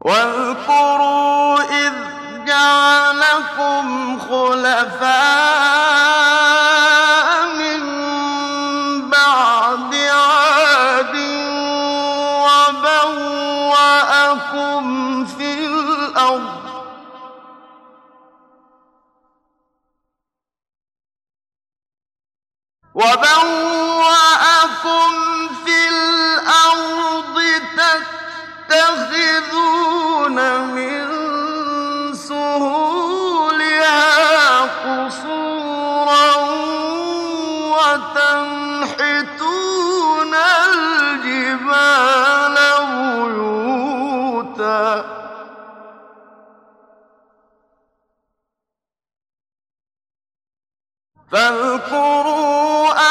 واذكروا إذ جعلكم خلفاء من بعد عاد وبوأكم في الأرض تتخذون من سهولها قصورا وتنحتون الجبال بيوتا فاذكروا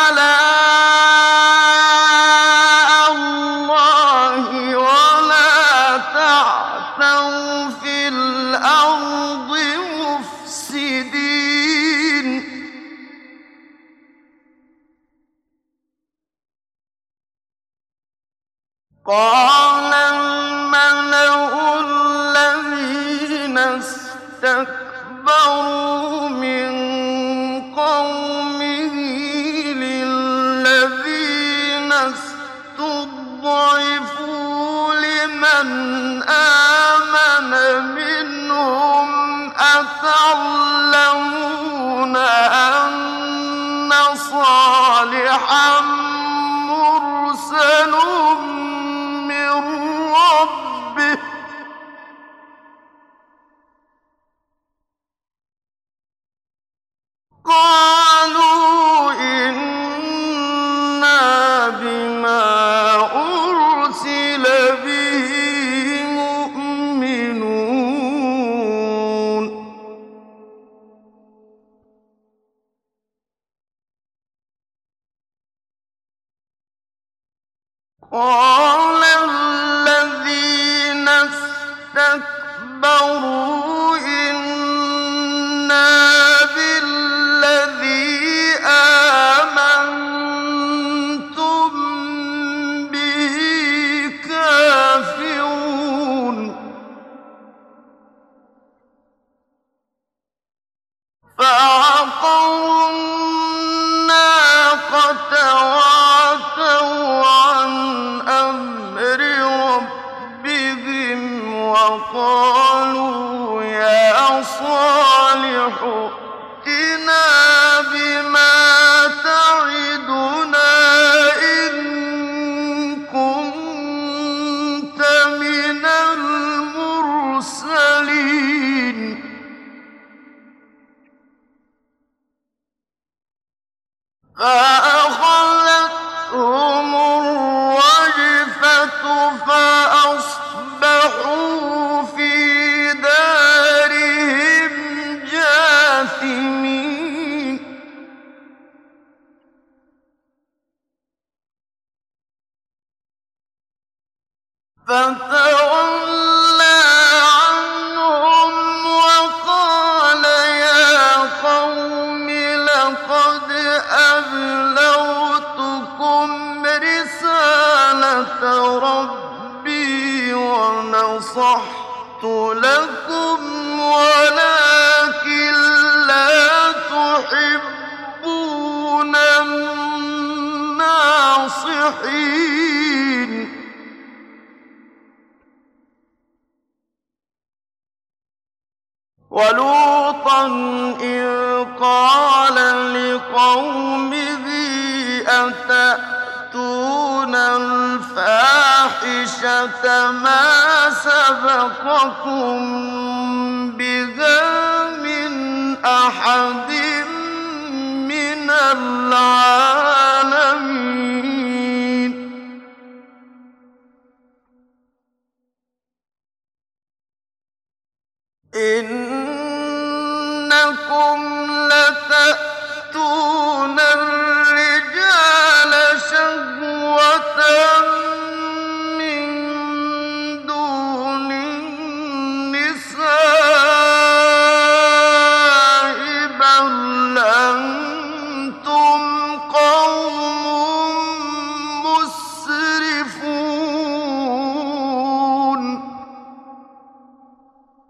آلاء الله ولا تعثوا في الأرض مفسدين قال الملأ الذين استكبروا من قومه للذين استضعفوا لمن آمن منهم أتعلمون أن صالحا مرسل من ربه قالوا إنا بما أرسل به مؤمنون قال الذين استكبروا إنا بالذي آمنتم به كافرون فعقروا الناقة وعتوا عن أمر ربهم وقالوا يا صالح ائتنا بما تعدنا إن كنت من المرسلين فأخذتهم الرجفة فأصبحوا في دارهم جاثمين فتولى عنهم وقال يا قوم لقد أبلغتكم رسالة ربي ونصحت لكم ولكن لا تحبون الناصحين ولوطا إذ قال لقومه أتأتون الفاحشة ما سبقكم بها من أحد من العالمين إنكم لتأتون